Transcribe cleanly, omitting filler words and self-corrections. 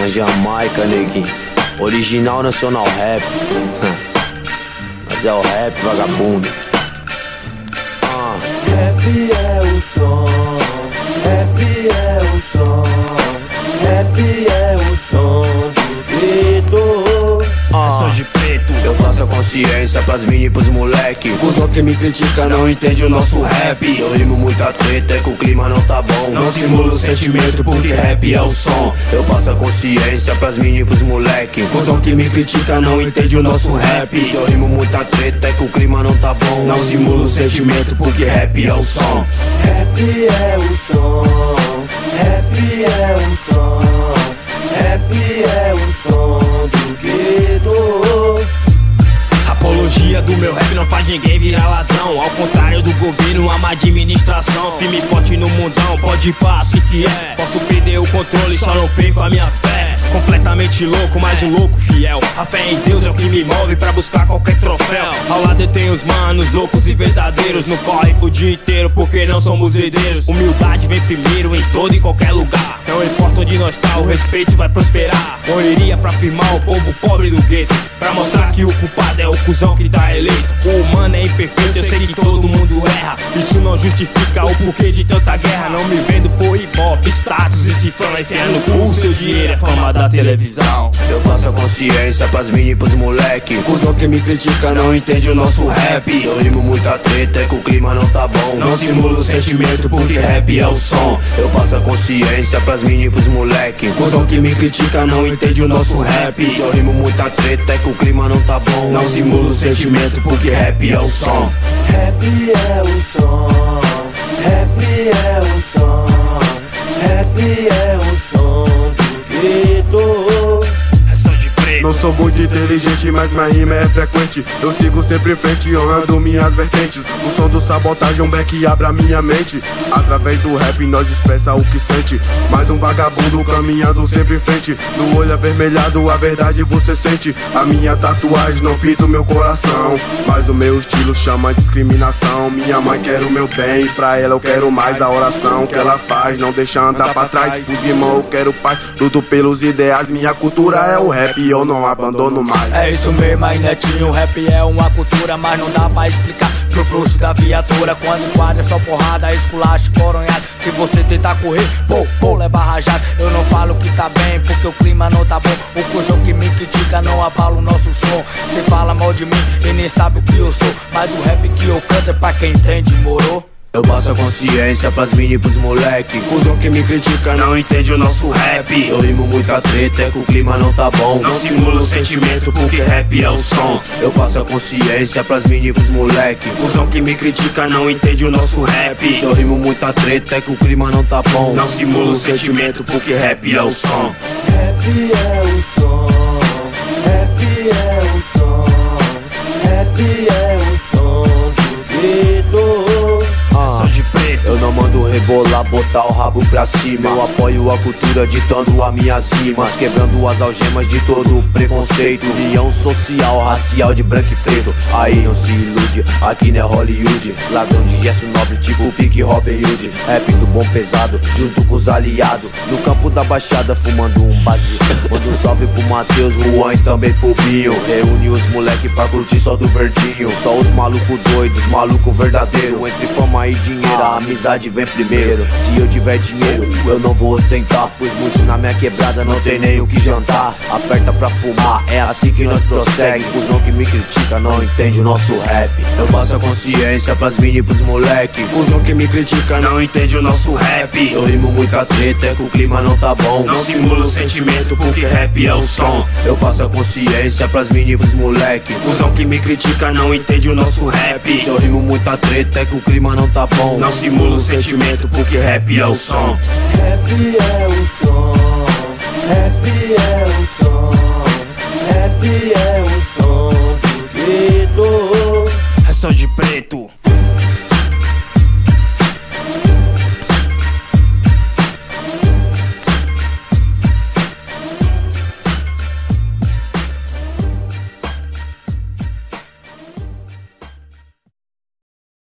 Na Jamaica, neguinho. Original nacional rap. Mas é o rap, vagabundo. Rap é o som, rap é o som, rap é o som do preto. É som de preto. Eu passo a consciência pras mini e pros moleque. Cusão que me critica não entende o nosso rap. Eu rimo muita treta, é que o clima não tá bom. Não simula o sentimento porque rap é o som. Eu passo a consciência pras mini e pros moleque. Cusão que me critica não entende o nosso rap. Eu rimo muita treta, é que o clima não tá bom. Não simula o sentimento porque rap é o som. Rap é o som, rap é o som, rap é o som do gueto. Apologia do meu rap não faz ninguém virar ladrão. Ao contrário do governo, a má administração. Firme forte no mundão, pode ir pra se que é. Posso perder o controle, só não perco a minha fé. Completamente louco, mas um louco fiel. A fé em Deus é o que me move pra buscar qualquer troféu. Ao lado eu tenho os manos loucos e verdadeiros. No corre o dia inteiro porque não somos herdeiros. Humildade vem primeiro em todo e qualquer lugar. Não importa onde nós tá, o respeito vai prosperar. Morreria pra firmar o povo pobre do gueto, pra mostrar que o culpado é o cuzão que tá eleito. O humano é imperfeito, eu sei que todo mundo erra. Isso não justifica o porquê de tanta guerra. Não me vendo por hip-hop, status e cifrão. Enfiando no cu, seu dinheiro é fama da televisão. Eu passo a consciência pras mini e pros moleque. Cusão que me critica não entende o nosso rap. Eu rimo muita treta, é que o clima não tá bom. Não simula o sentimento porque rap é o som. Eu passo a consciência pras mini e pros moleque. Cusão que me critica não entende o nosso rap. Eu rimo muita treta, é que o clima não tá bom. Não simula o sentimento porque rap é o som. Rap é o som, rap é o som, rap é o som do gueto. É som de preto. Não sou muito inteligente, mas minha rima é frequente. Eu sigo sempre em frente, honrando minhas vertentes. O som do sabotagem, um beck abre a minha mente. Através do rap nós expressa o que sente. Mais um vagabundo caminhando sempre em frente. No olho avermelhado a verdade você sente. A minha tatuagem não pinta o meu coração, mas o meu estilo chama discriminação. Minha mãe quer o meu bem, pra ela eu quero mais. A oração que ela faz não deixa andar pra trás. Pros irmãos eu quero paz, luto pelos ideais. Minha cultura é o rap e eu não abandono mais. É isso mesmo aí, netinho, o rap é uma cultura, mas não dá pra explicar pro bruxo da viatura. Quando enquadra é só porrada, esculacho, coronhado. Se você tentar correr, pô, leva rajada. Eu não falo que tá bem, porque o clima não tá bom. O cuzão que me critica não abala o nosso som. Cê fala mal de mim e nem sabe o que eu sou, mas o rap que eu canto é pra quem entende, moro? Eu passo a consciência pras mini e pros moleque. Cusão que me critica não entende o nosso rap. Eu rimo muita treta, é que o clima não tá bom. Não simula o sentimento porque rap é o som. Eu passo a consciência pras mini e pros moleque. Cusão que me critica não entende o nosso rap. Eu rimo muita treta, é que o clima não tá bom. Não simula o sentimento porque rap é o som. Rap é o som, rap é o som, rap é o som do gueto. Som de preto. Eu não mando rebolar, botar o rabo pra cima. Eu apoio a cultura ditando as minhas rimas, quebrando as algemas de todo o preconceito. União social, racial de branco e preto. Aí não se ilude, aqui não é Hollywood. Ladrão de gesto nobre tipo Big Robin Hood. Rap do bom pesado, junto com os aliados. No campo da baixada fumando um baseado. Manda um salve pro Matheus, Juan e também pro Binho. Reúne os moleque pra curtir só do verdinho. Só os malucos doidos, maluco verdadeiro. Entre fama e dinheiro, a amizade vem primeiro. Se eu tiver dinheiro, eu não vou ostentar, pois muitos na minha quebrada não tem nem o que jantar. Aperta pra fumar, é assim que nós prossegue. Cusão que me critica não entende o nosso rap. Eu passo a consciência pras mini e pros moleque. Cusão que me critica não entende o nosso rap. Eu rimo muita treta, é que o clima não tá bom. Não simula o sentimento porque rap é o som. Eu passo a consciência pras mini e pros moleque. Cusão que me critica não entende o nosso rap. Eu rimo muita treta, é que o clima não tá bom. Não simula o sentimento porque rap é o som. Rap é o som, rap é